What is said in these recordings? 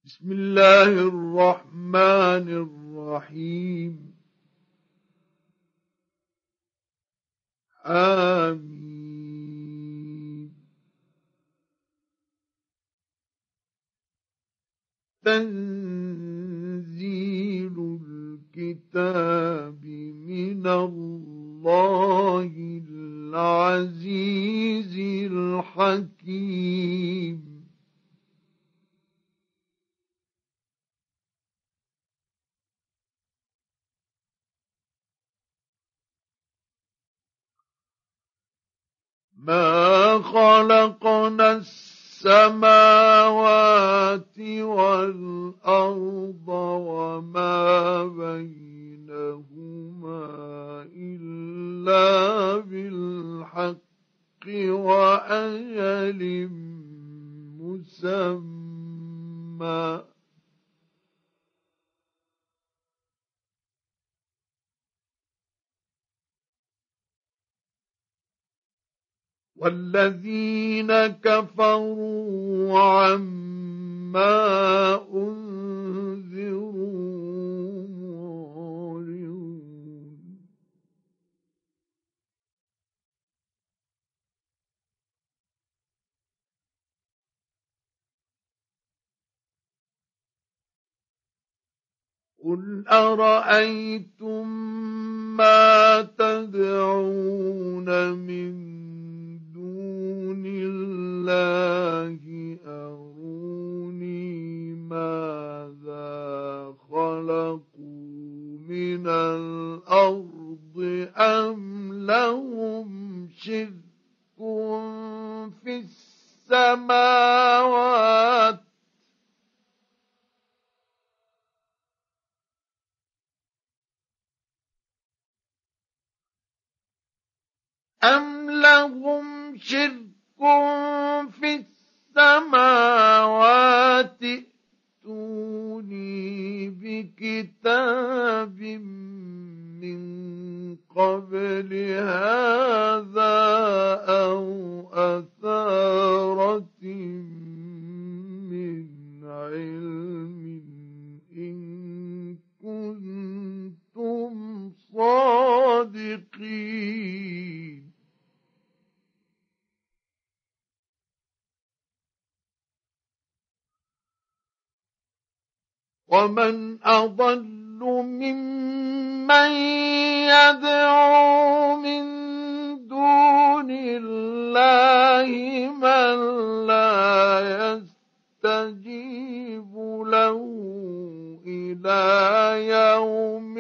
بسم الله الرحمن الرحيم. آمين. تنزيل الكتاب من الله العزيز الحكيم. ما خلقنا السماوات والأرض وما بينهما إلا بالحق وأجل مسمى. والذين كفروا عما أنذروا معرضون. قل أرأيتم ما تدعون من دون الله أروني ماذا خلقوا من الأرض أم لهم شرك في السماوات ائتوني بكتاب من قبل هذا أو أثارة من علم إن كنتم صادقين. ومن أضل ممن يدعو من دون الله من لا يستجيب له إلى يوم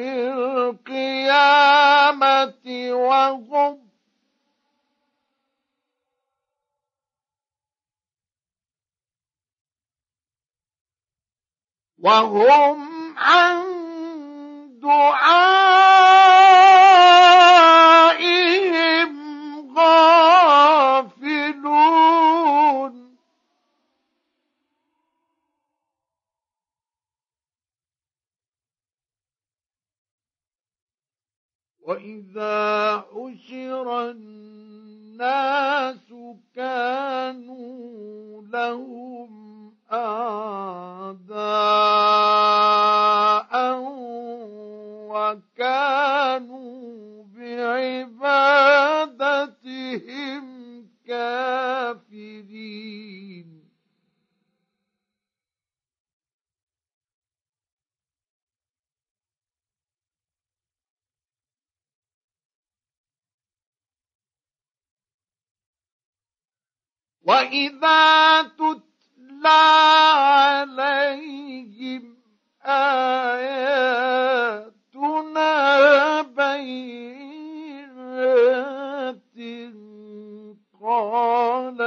القيامة وهم عن دعائهم غافلون. وإذا حشر الناس كانوا لهم أعداء وكانوا بعبادتهم كافرين. وإذا تتلى عليهم آياتنا بينات قال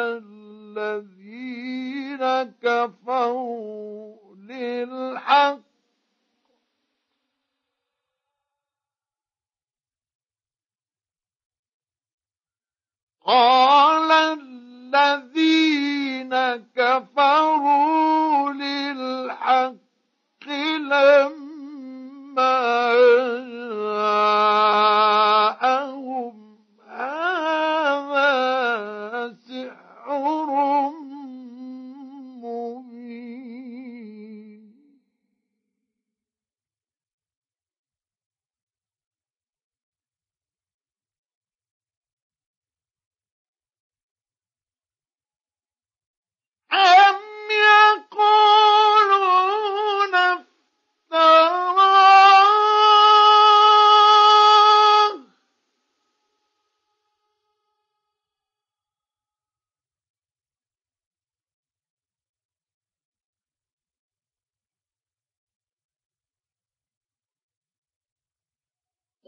الذين كفروا للحق لما جاءهم هذا سحر مبين.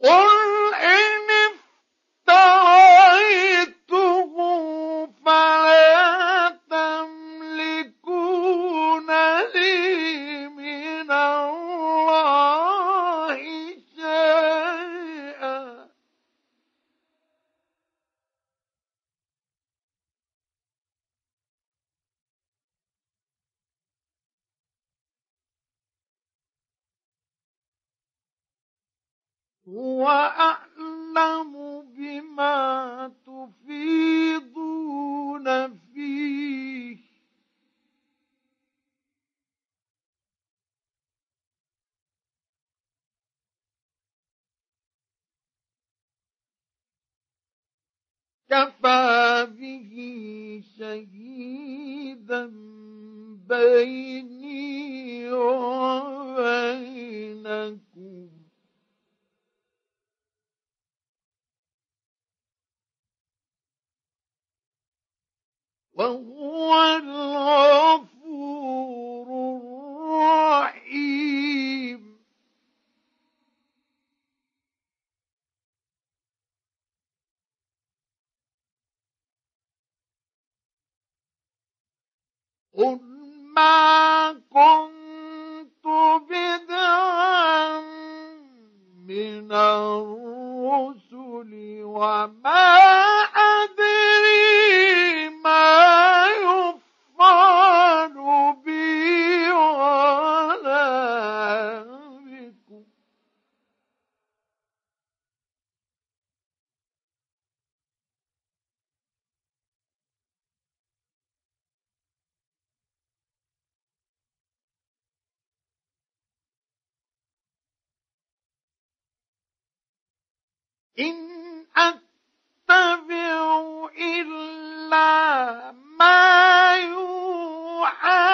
قل إن افتريته فلا تملكون لي من الله شيئا هو أعلم بما تفيضون فيه كفى به شهيدا بيني وبينكم وهو الغفور الرحيم قل ما كنت بدعا من الرسل وما أدري ما يفعل بي ولا بكم إن أتبع إلا ما يوحى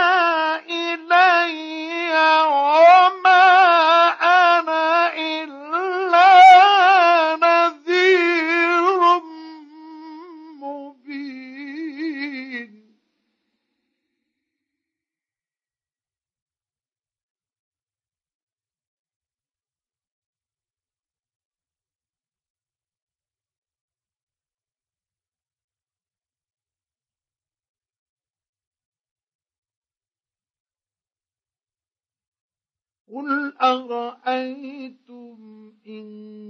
إلي وما أنا إلا نذير مبين قل أرأيتم إن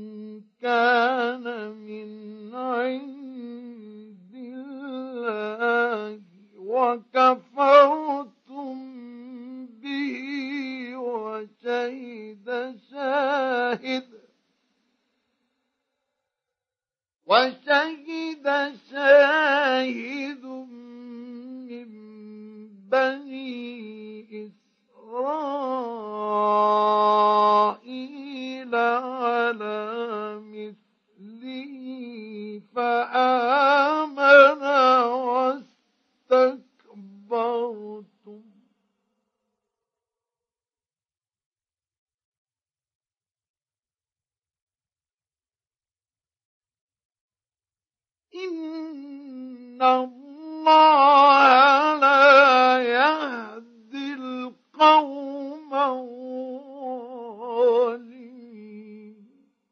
كان من عند الله وكفرتم به وشهد شاهد من بني إسرائيل على مثله فآمن واستكبرتم إن الله لا يهدي القوم الظالمين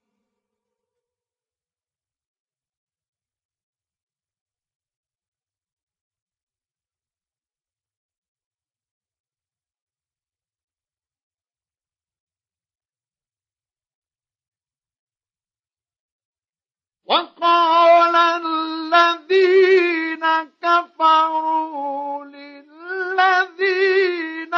وقال الذين كفروا للذين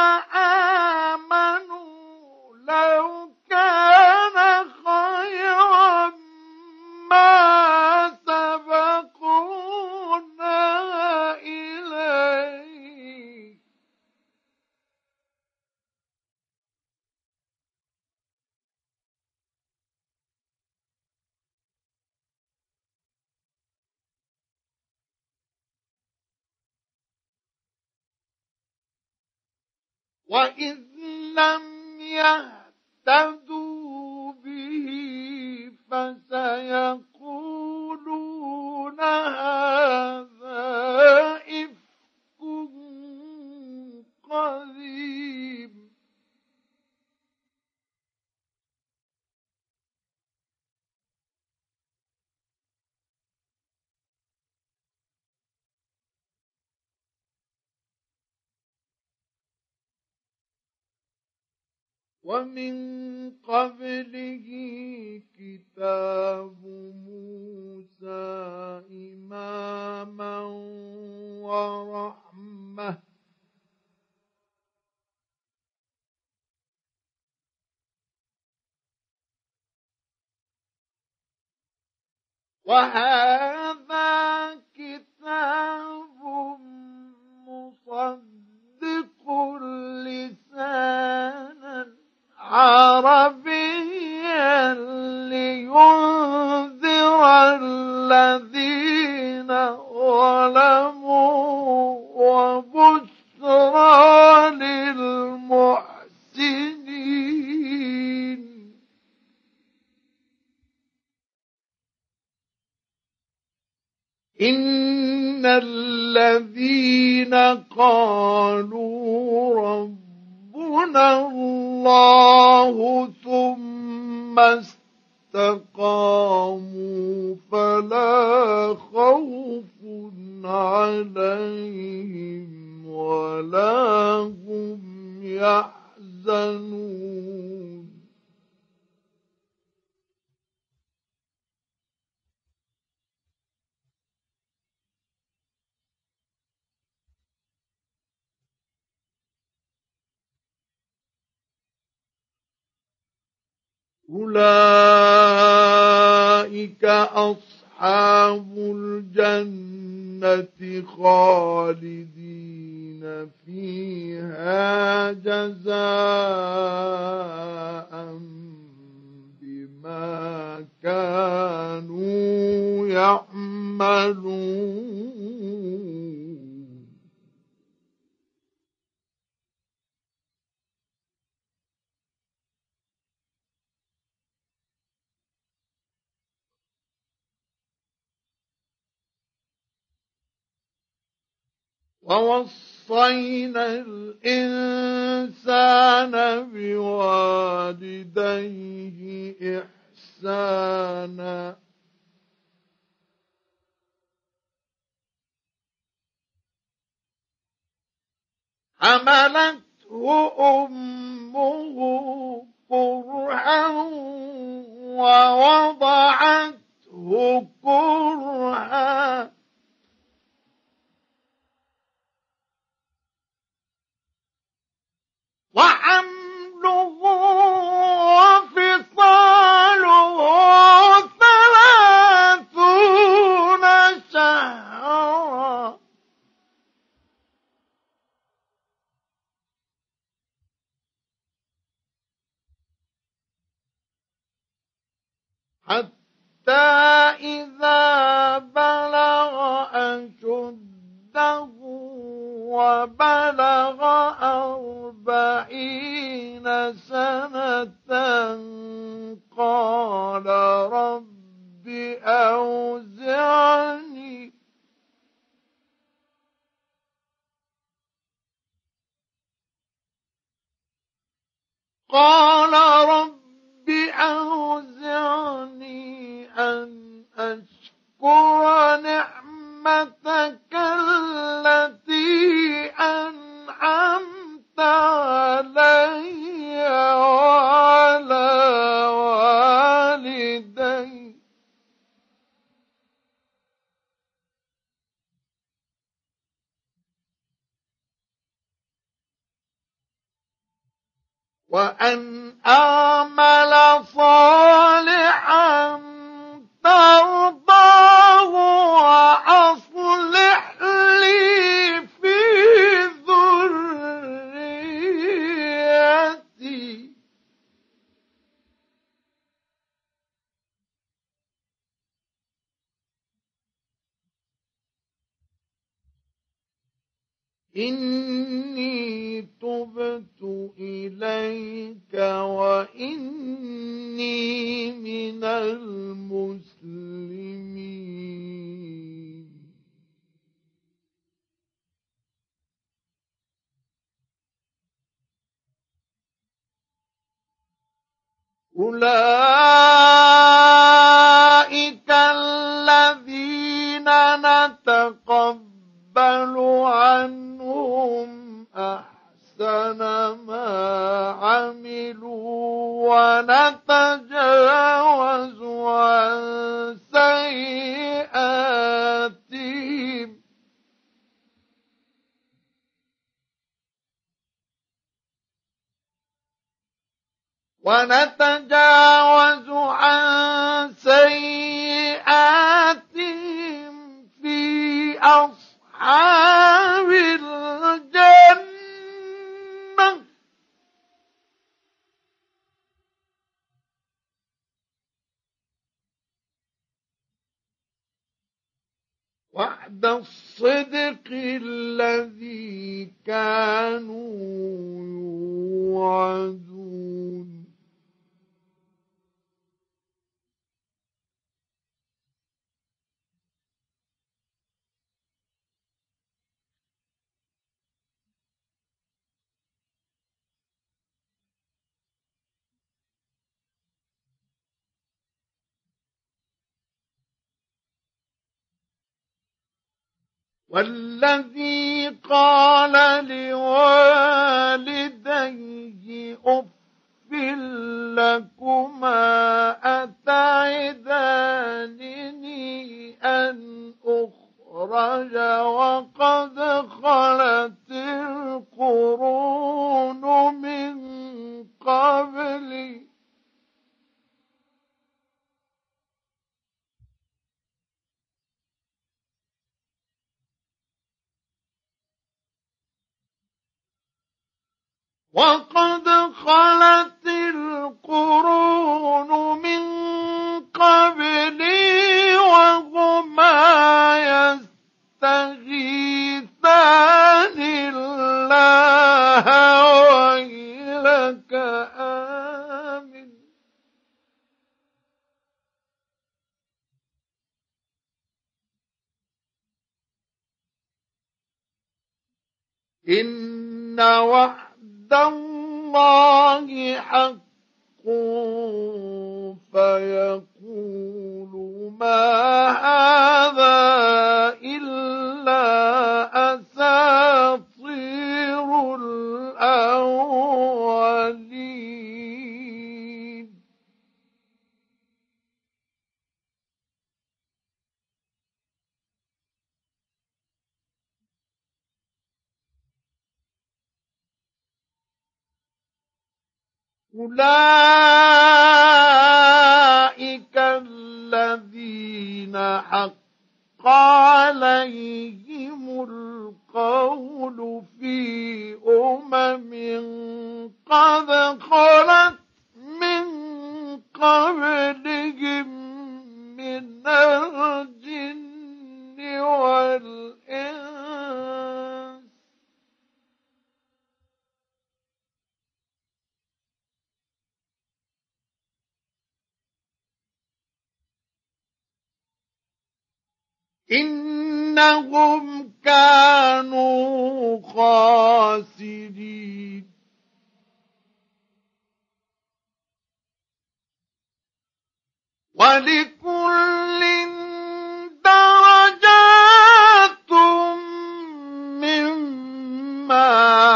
آمنوا لو كان خيرا ما سبقونا إليه وإذ لم يهتدوا به فسيقولون هذا إفك قديم ومن قبله كتاب موسى إماما ورحمة وهذا كتاب مصدق لسانا عربيا لينذر الذين ظلموا وبشرى للمحسنين إن الذين قالوا ربنا الله ثم استقاموا فلا خوف عليهم ولا هم يحزنون أولئك أصحاب الجنة خالدين فيها جزاء بما كانوا يعملون ووصينا الإنسان بوالديه إحسانا حملته أمه كرها ووضعته كرها وحمله وفصاله 30 شهرا حتى إذا بلغ أشده وبلغ 40 سنة قال رب أوزعني أن أشكر نعمتك التي أنعمت علي وعلى والدي وأن أعمل صالحا ترضاه وأصلح لي في ذريتي إني تبت إليك وإني من المسلمين أولئك الذين نتقبل عنهم أحسن ما عملوا ونتجاوز عن سيئاتهم في أصحاب الجنة وعد الصدق الذي كانوا يوعدون والذي قال لوالديه أف لكما أتعدانني أن أخرج وقد خلت القرون من قبلي وقد خلت القرون من قبلي وهما يستغيثان الله ويلك آمن إن وعد الله حق فيقول ما هذا إلا أساطير الأولين أولئك الذين حق عليهم القول في قد خلت من قبلهم من الجن والإنس إنهم كانوا خاسرين ولكل درجات مما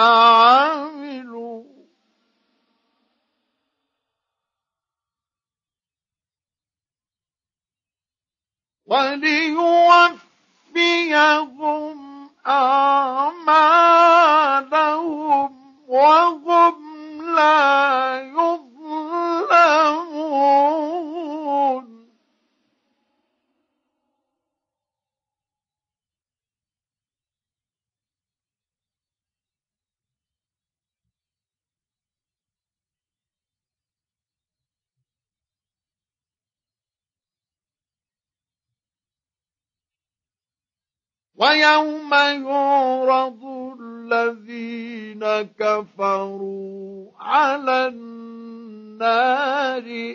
عملوا وليوفيهم أعمالهم وهم لا يظلمون ويوم يعرض الذين كفروا على النار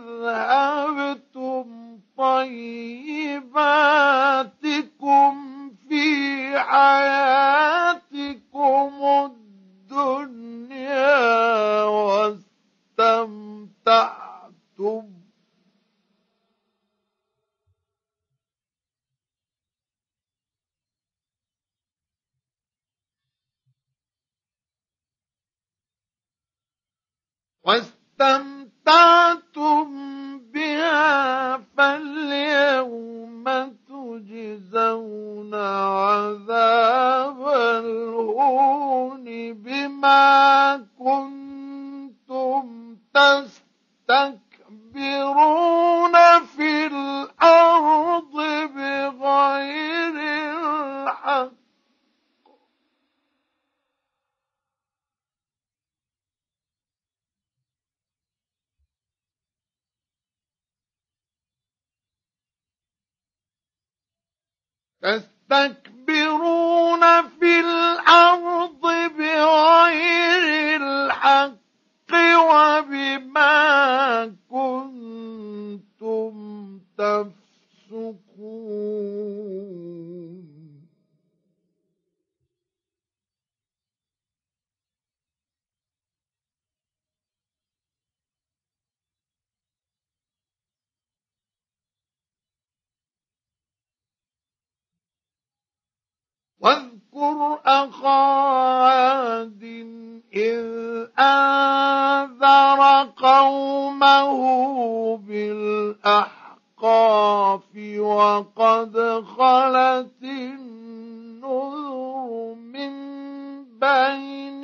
أذهبتم طيباتكم في حياتكم الدنيا واستمتعتم بها فاليوم تجزون عذاب الهون بما كنتم تستكبرون في الأرض بغير الحق. تستكبرون في الأرض بغير الحق وبما كنتم تفسقون. واذكر أخا عاد إذ أنذر قومه بالأحقاف وقد خلت النذر من بين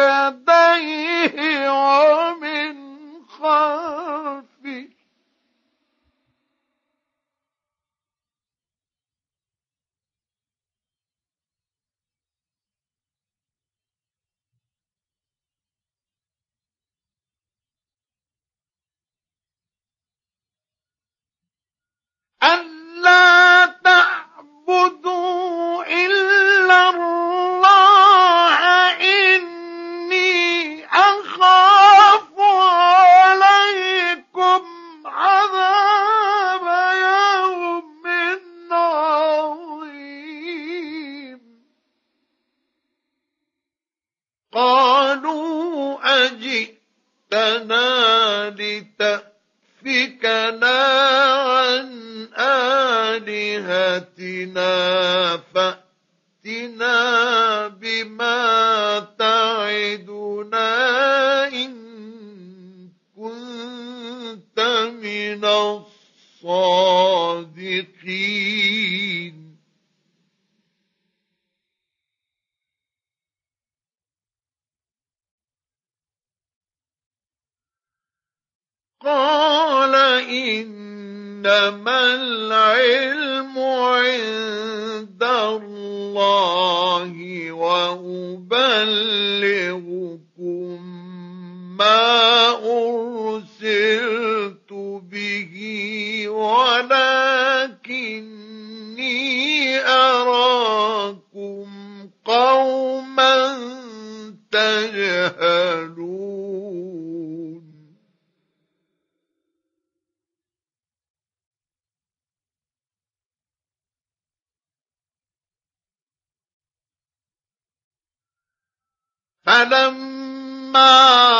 يديه ومن خلفه ألا تعبدوا إلا الله إني أخاف عليكم عذاب يوم عظيم. قالوا أجئتنا لتأفكنا عن آلهتنا فأتنا بما تعدنا إن كنت من الصادقين. قال إنما العلم عند الله وأبلغكم ما أرسلت به ولكني أراكم قوما تجهلون. فلما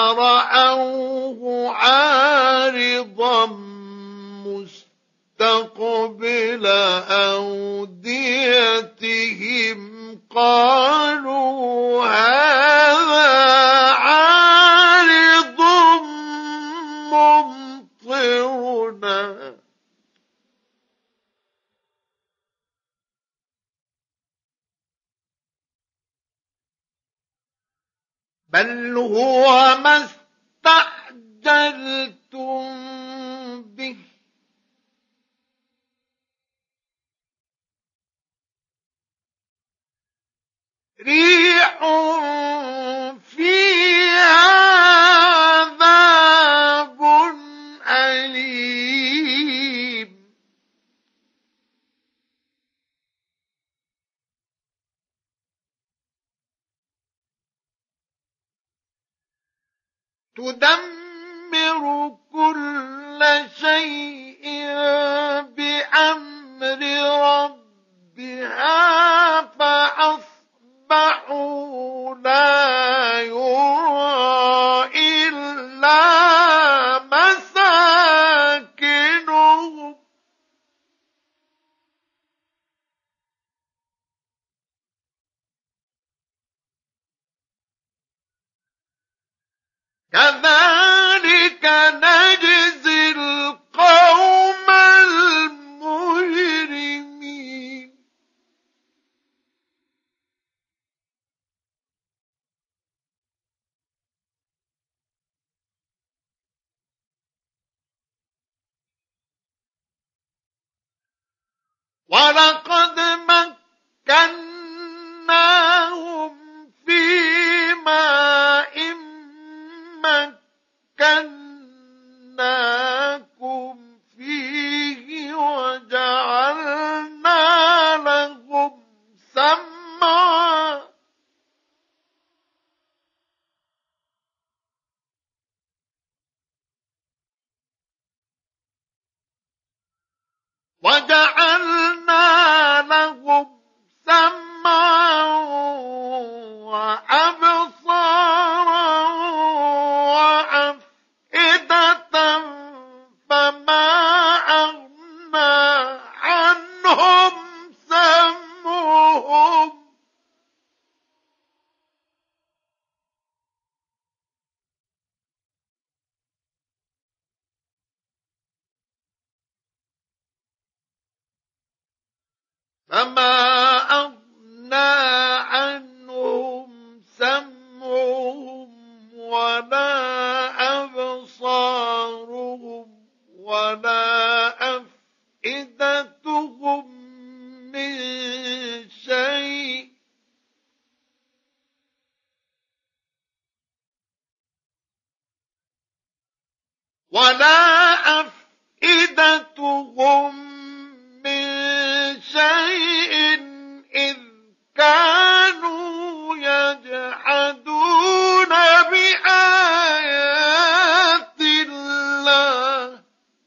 رأوه عارضا مستقبل أوديتهم قالوا هذا عارض ممطرنا بل هو ما استعجلتم به ريح فيها عذاب أليم تدمر كل شيء بأمر ربها فأصبحوا لا يرى إلا مساكنهم كذلك ولقد مكناهم في ماء مكناكم فيه وجعلنا لهم سمعا وأبصارا وأفئدة فما أغنى عنهم سمعهم ولا أبصارهم ولا أفئدتهم من شيء إذ كانوا يجحدون بآيات الله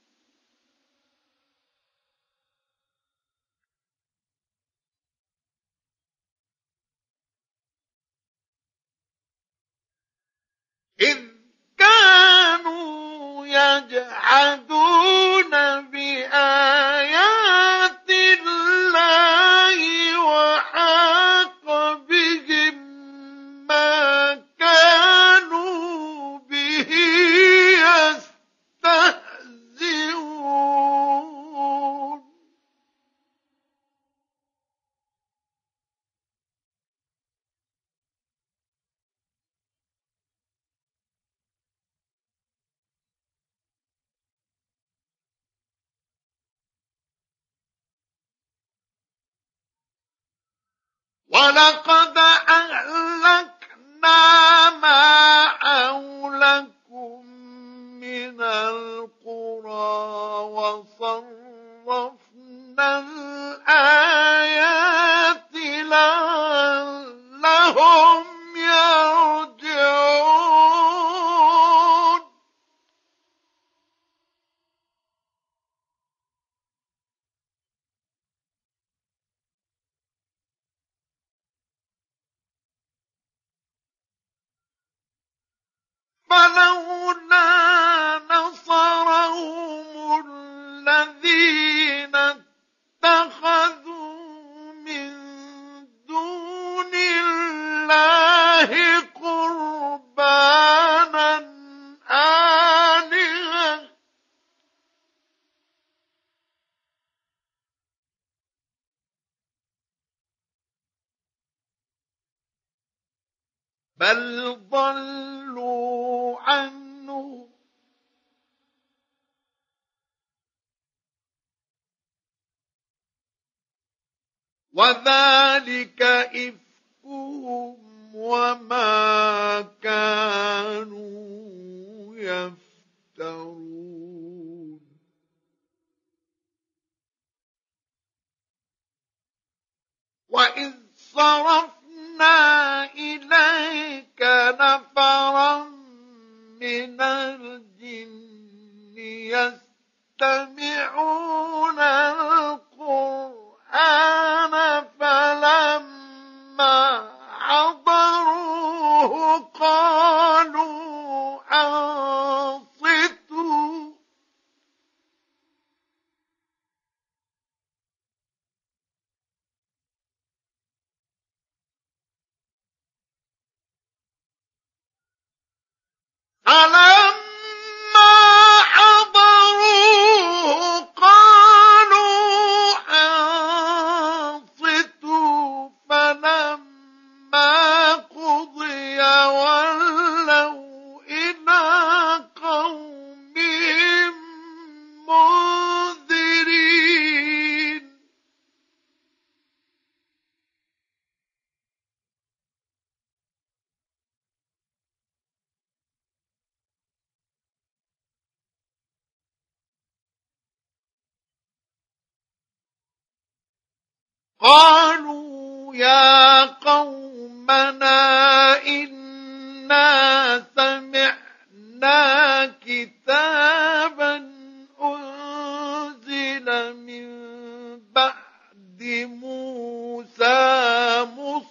إذ كانوا يجحدون بآيات الله وحاق بهم ما كانوا به يستهزئون ولقد أهلكنا ما حولكم من القرى وصرفنا الآيات لعلهم يرجعون فلولا نصرهم الذين اتخذوا من دون الله قربانا آلهة بل ضلوا عنه وذلك إفكهم وما كانوا يفترون وإذ صرفنا إليك نفرا من الجن يستمعون القرآن فلما حضروه قالوا قالوا يا قومنا إنا سمعنا كتابا أنزل من بعد موسى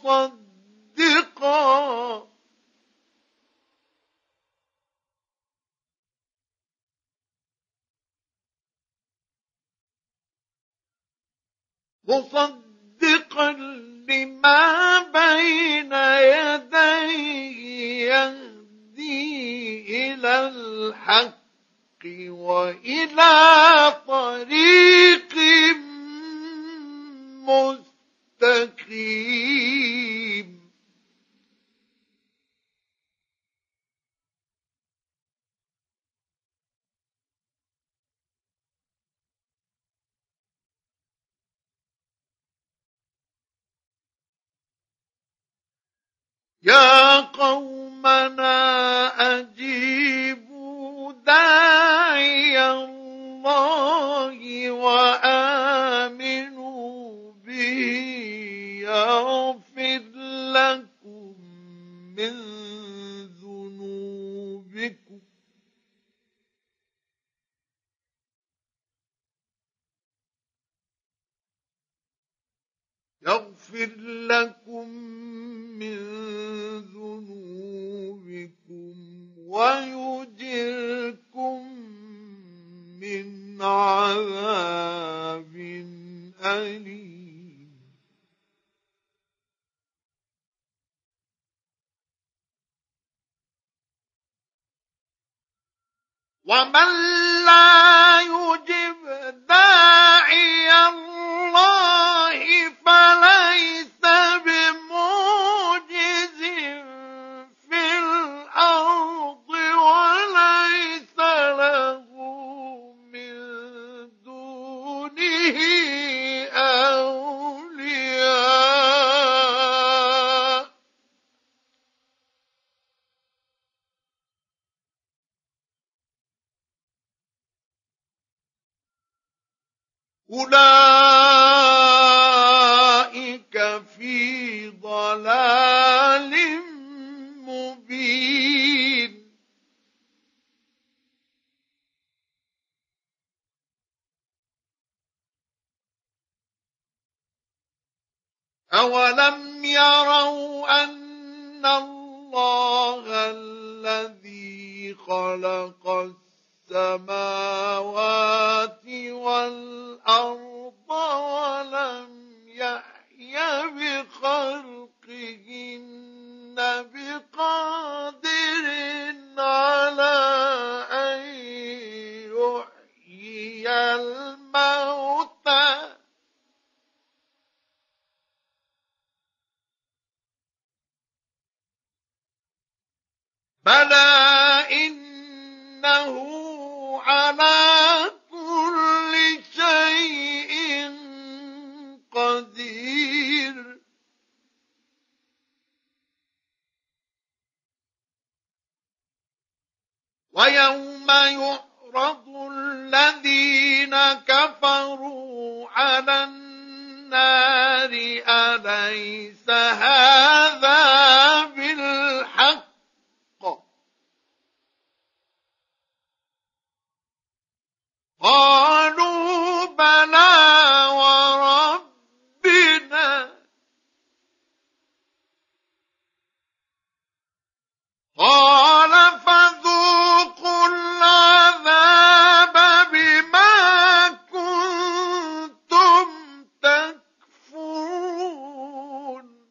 مصدقا لما بين يديه يهدي إلى الحق وإلى طريق مستقيم. يا قومنا أجيبوا داعي الله وآمنوا به يغفر لكم من ذنوبكم ويجركم من عذاب أليم. ومن لا يجب داعي الله فليس بمعجز في الأرض وليس له من دونه أولياء. أولئك في ضلال مبين. أولم يروا أن الله الذي خلق السماوات والأرض ولم يحي بخلقهن بقادر على أن يحيي الموتى بلى إنه على كل شيء قدير. ويوم يعرض الذين كفروا على النار أليس هذا بالحق قالوا بلى وربنا قال فذوقوا العذاب بما كنتم تكفرون.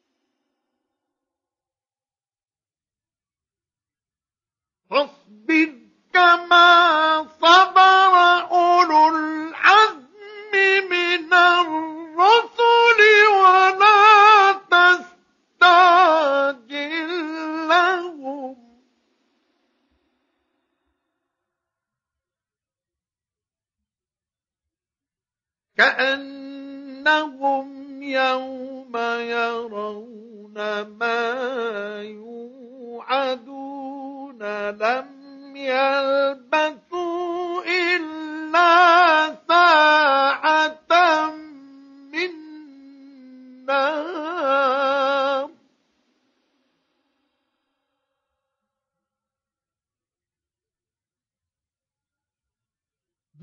فاصبر كما صبر أولو العزم من الرسل ولا تستعجل لهم كأنهم يوم يرون ما يوعدون لم يلبثوا إلا ساعة من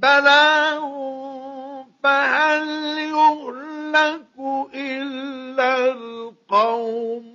بلاغ فهل يهلك إلا القوم